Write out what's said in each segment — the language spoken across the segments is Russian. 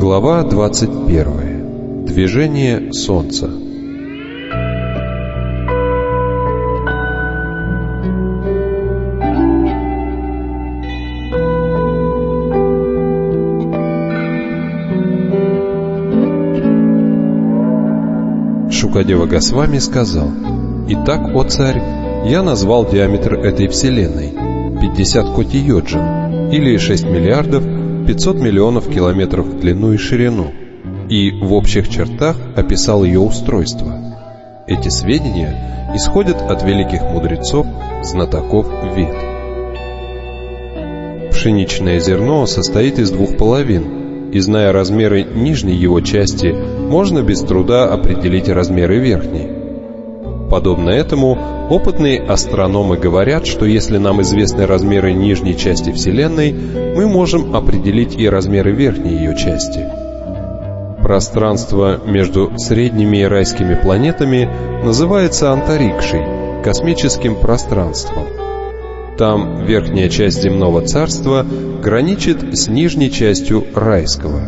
Глава 21. Движение Солнца. Шукадева Госвами сказал: «Итак, о царь, я назвал диаметр этой вселенной 50 коти-йоджин, или 6 миллиардов 500 миллионов километров в длину и ширину, и в общих чертах описал ее устройство. Эти сведения исходят от великих мудрецов, знатоков Вед. Пшеничное зерно состоит из двух половин, и, зная размеры нижней его части, можно без труда определить размеры верхней. Подобно этому, опытные астрономы говорят, что если нам известны размеры нижней части Вселенной, мы можем определить и размеры верхней ее части. Пространство между средними и райскими планетами называется антарикшей, космическим пространством. Там верхняя часть земного царства граничит с нижней частью райского.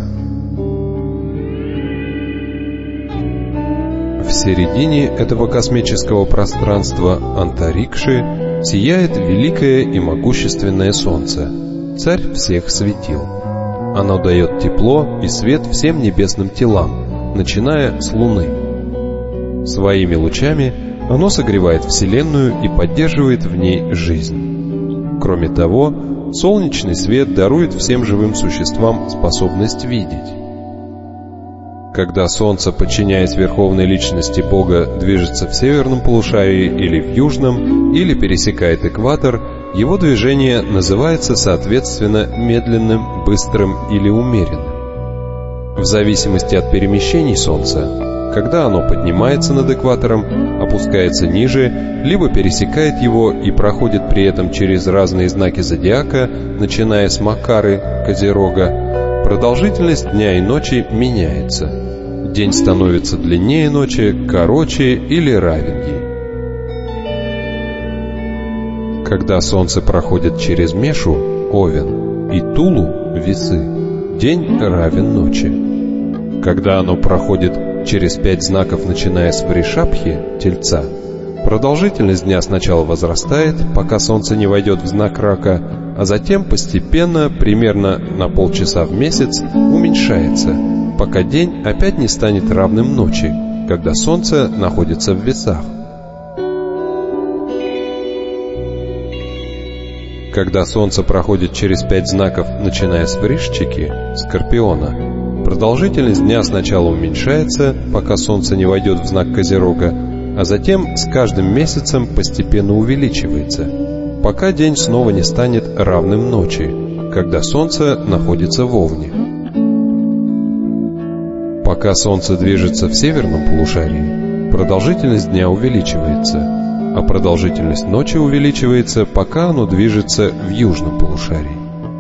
В середине этого космического пространства антарикши сияет великое и могущественное Солнце, царь всех светил. Оно дает тепло и свет всем небесным телам, начиная с Луны. Своими лучами оно согревает Вселенную и поддерживает в ней жизнь. Кроме того, солнечный свет дарует всем живым существам способность видеть. Когда Солнце, подчиняясь Верховной Личности Бога, движется в северном полушарии или в южном, или пересекает экватор, его движение называется соответственно медленным, быстрым или умеренным. В зависимости от перемещений Солнца, когда оно поднимается над экватором, опускается ниже, либо пересекает его и проходит при этом через разные знаки зодиака, начиная с Макары, Козерога, продолжительность дня и ночи меняется. День становится длиннее ночи, короче или равен ей. Когда Солнце проходит через Мешу, Овен, и Тулу, Весы, день равен ночи. Когда оно проходит через 5 знаков, начиная с Вришабхи, Тельца, продолжительность дня сначала возрастает, пока Солнце не войдет в знак Рака, а затем постепенно, примерно на полчаса в месяц, уменьшается, пока день опять не станет равным ночи, когда Солнце находится в Весах. Когда Солнце проходит через 5 знаков, начиная с Вришчики, Скорпиона, продолжительность дня сначала уменьшается, пока Солнце не войдет в знак Козерога, а затем с каждым месяцем постепенно увеличивается, пока день снова не станет равным ночи, когда Солнце находится в Овне. Пока Солнце движется в северном полушарии, продолжительность дня увеличивается, а продолжительность ночи увеличивается, пока оно движется в южном полушарии.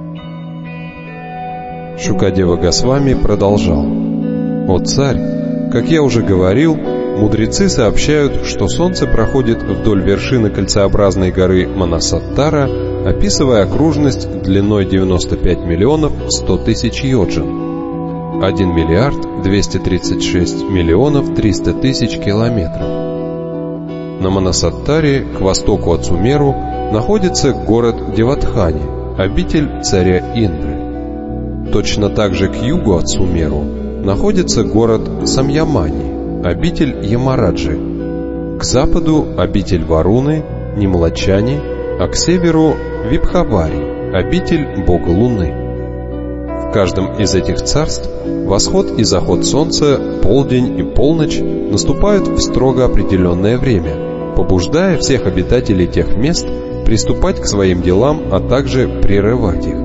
Шукадева Госвами продолжал: «О царь, как я уже говорил, мудрецы сообщают, что Солнце проходит вдоль вершины кольцеобразной горы Манасаттара, описывая окружность длиной 95 миллионов 100 тысяч йоджин, 1 миллиард 236 миллионов 300 тысяч километров. На Манасаттаре, к востоку от Сумеру, находится город Деватхани, обитель царя Индры. Точно так же к югу от Сумеру находится город Самьямани, обитель Ямараджи. К западу обитель Варуны, Нимлачани, а к северу Вибхавари, обитель бога Луны. В каждом из этих царств восход и заход солнца, полдень и полночь наступают в строго определенное время, побуждая всех обитателей тех мест приступать к своим делам, а также прерывать их.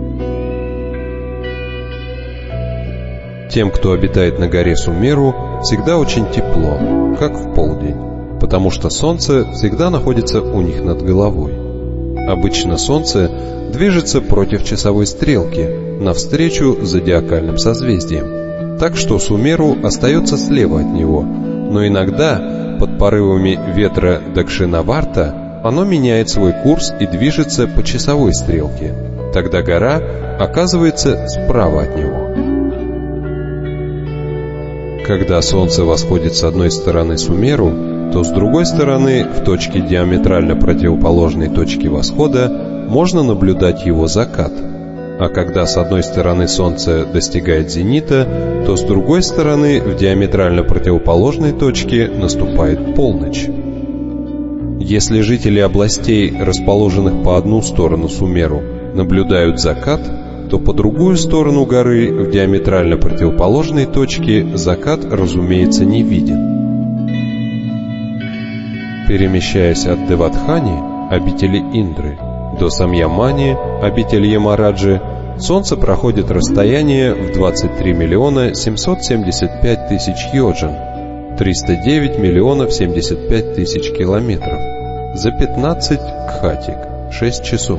Тем, кто обитает на горе Сумеру, всегда очень тепло, как в полдень, потому что солнце всегда находится у них над головой. Обычно солнце движется против часовой стрелки, навстречу зодиакальным созвездиям, так что Сумеру остается слева от него, но иногда, под порывами ветра Дакшинаварта, оно меняет свой курс и движется по часовой стрелке. Тогда гора оказывается справа от него. Когда Солнце восходит с одной стороны Сумеру, то с другой стороны, в точке диаметрально противоположной точке восхода, можно наблюдать его закат. А когда с одной стороны Солнце достигает зенита, то с другой стороны, в диаметрально противоположной точке, наступает полночь. Если жители областей, расположенных по одну сторону Сумеру, наблюдают закат, то по другую сторону горы, в диаметрально противоположной точке, закат, разумеется, не виден. Перемещаясь от Деватхани, обители Индры, до Самьямани, обители Ямараджи, Солнце проходит расстояние в 23 миллиона 775 тысяч йоджин, 309 миллионов 75 тысяч километров, за 15 кхатик, 6 часов.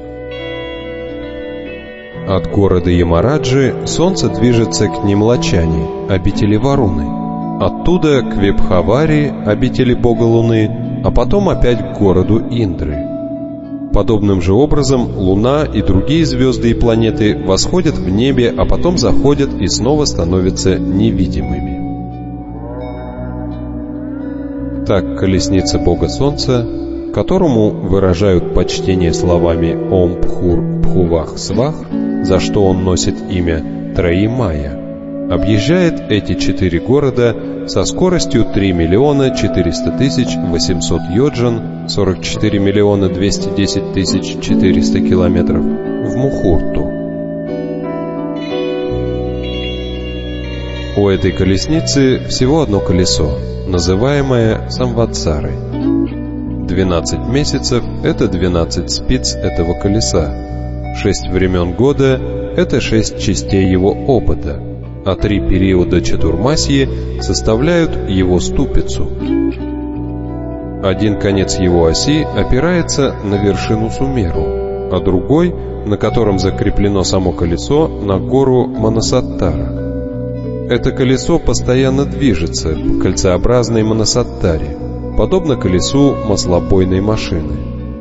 От города Ямараджи Солнце движется к Нимлачани, обители Варуны, оттуда к Вебхавари, обители Бога Луны, а потом опять к городу Индры. Подобным же образом Луна и другие звезды и планеты восходят в небе, а потом заходят и снова становятся невидимыми. Так колесница Бога Солнца, которому выражают почтение словами «Ом Пхур Пхувах Свах», за что он носит имя Троимая, объезжает эти 4 города со скоростью 3 миллиона 400 тысяч 800 йоджин, 44 миллиона 210 тысяч 400 километров, в Мухурту. У этой колесницы всего одно колесо, называемое Самватсарой. 12 месяцев — это 12 спиц этого колеса, 6 времен года — это 6 частей его опыта, а 3 периода Чатурмасьи составляют его ступицу. Один конец его оси опирается на вершину Сумеру, а другой, на котором закреплено само колесо, на гору Манасаттара. Это колесо постоянно движется по кольцеобразной Манасаттаре, подобно колесу маслобойной машины.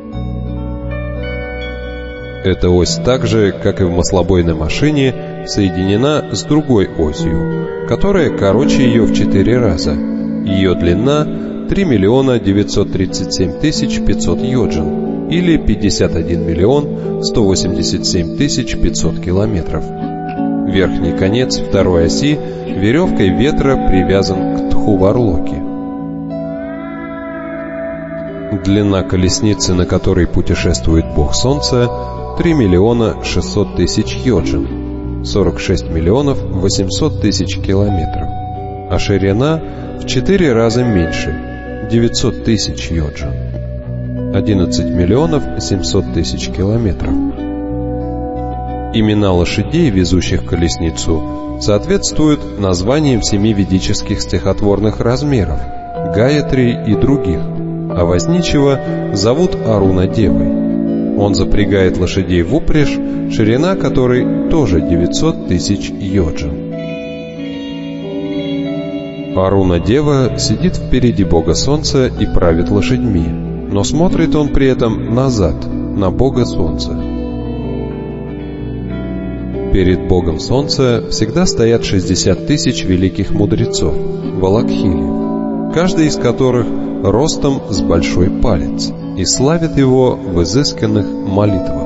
Эта ось так же, как и в маслобойной машине, соединена с другой осью, которая короче ее в 4 раза. Ее длина 3 миллиона 937 тысяч 500 йоджин, или 51 миллион 187 тысяч 500 километров. Верхний конец второй оси веревкой ветра привязан к Тхуварлоке. Длина колесницы, на которой путешествует Бог Солнца, 3 миллиона 600 тысяч йоджин, 46 миллионов 800 тысяч километров, а ширина в 4 раза меньше, 900 тысяч йоджин, 11 миллионов 700 тысяч километров. Имена лошадей, везущих колесницу, соответствуют названиям 7 ведических стихотворных размеров, Гаятри и других, а возничего зовут Аруна Девой. Он запрягает лошадей в упряжь, ширина которой тоже 900 тысяч йоджин. Аруна Дева сидит впереди Бога Солнца и правит лошадьми, но смотрит он при этом назад, на Бога Солнца. Перед Богом Солнца всегда стоят 60 тысяч великих мудрецов, валакхили, каждый из которых ростом с большой палец, и славит его в изысканных молитвах.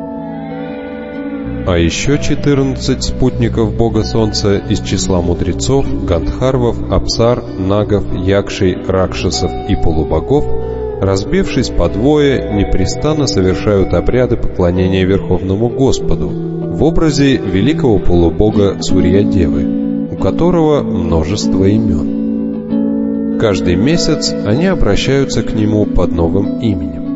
А еще 14 спутников Бога Солнца из числа мудрецов, гандхарвов, апсар, нагов, якшей, ракшасов и полубогов, разбившись по двое, непрестанно совершают обряды поклонения Верховному Господу в образе великого полубога Сурья-девы, у которого множество имен. Каждый месяц они обращаются к нему под новым именем.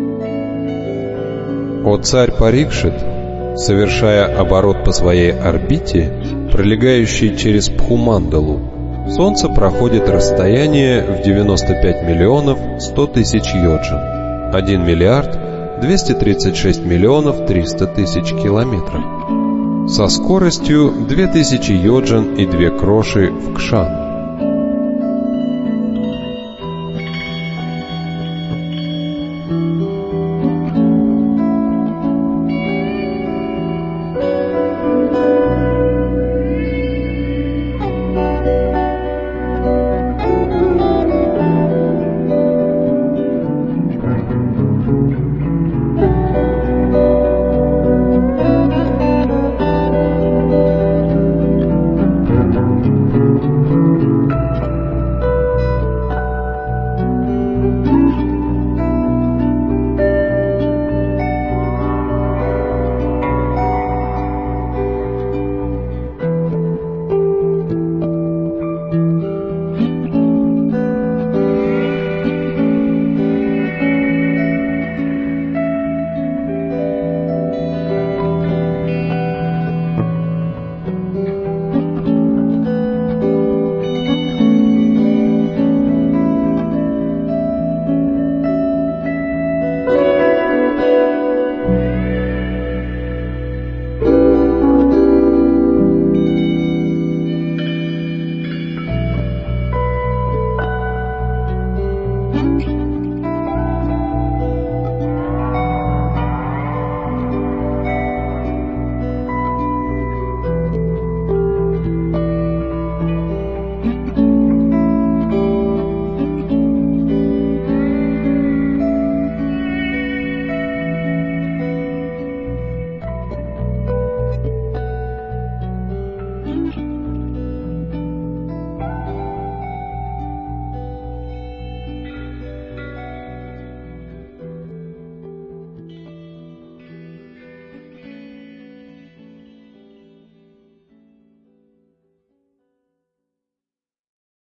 О царь Парикшит, совершая оборот по своей орбите, пролегающей через Пхумандалу, Солнце проходит расстояние в 95 миллионов 100 тысяч йоджин, 1 миллиард 236 миллионов 300 тысяч километров, со скоростью 2000 йоджин и 2 кроши в кшан.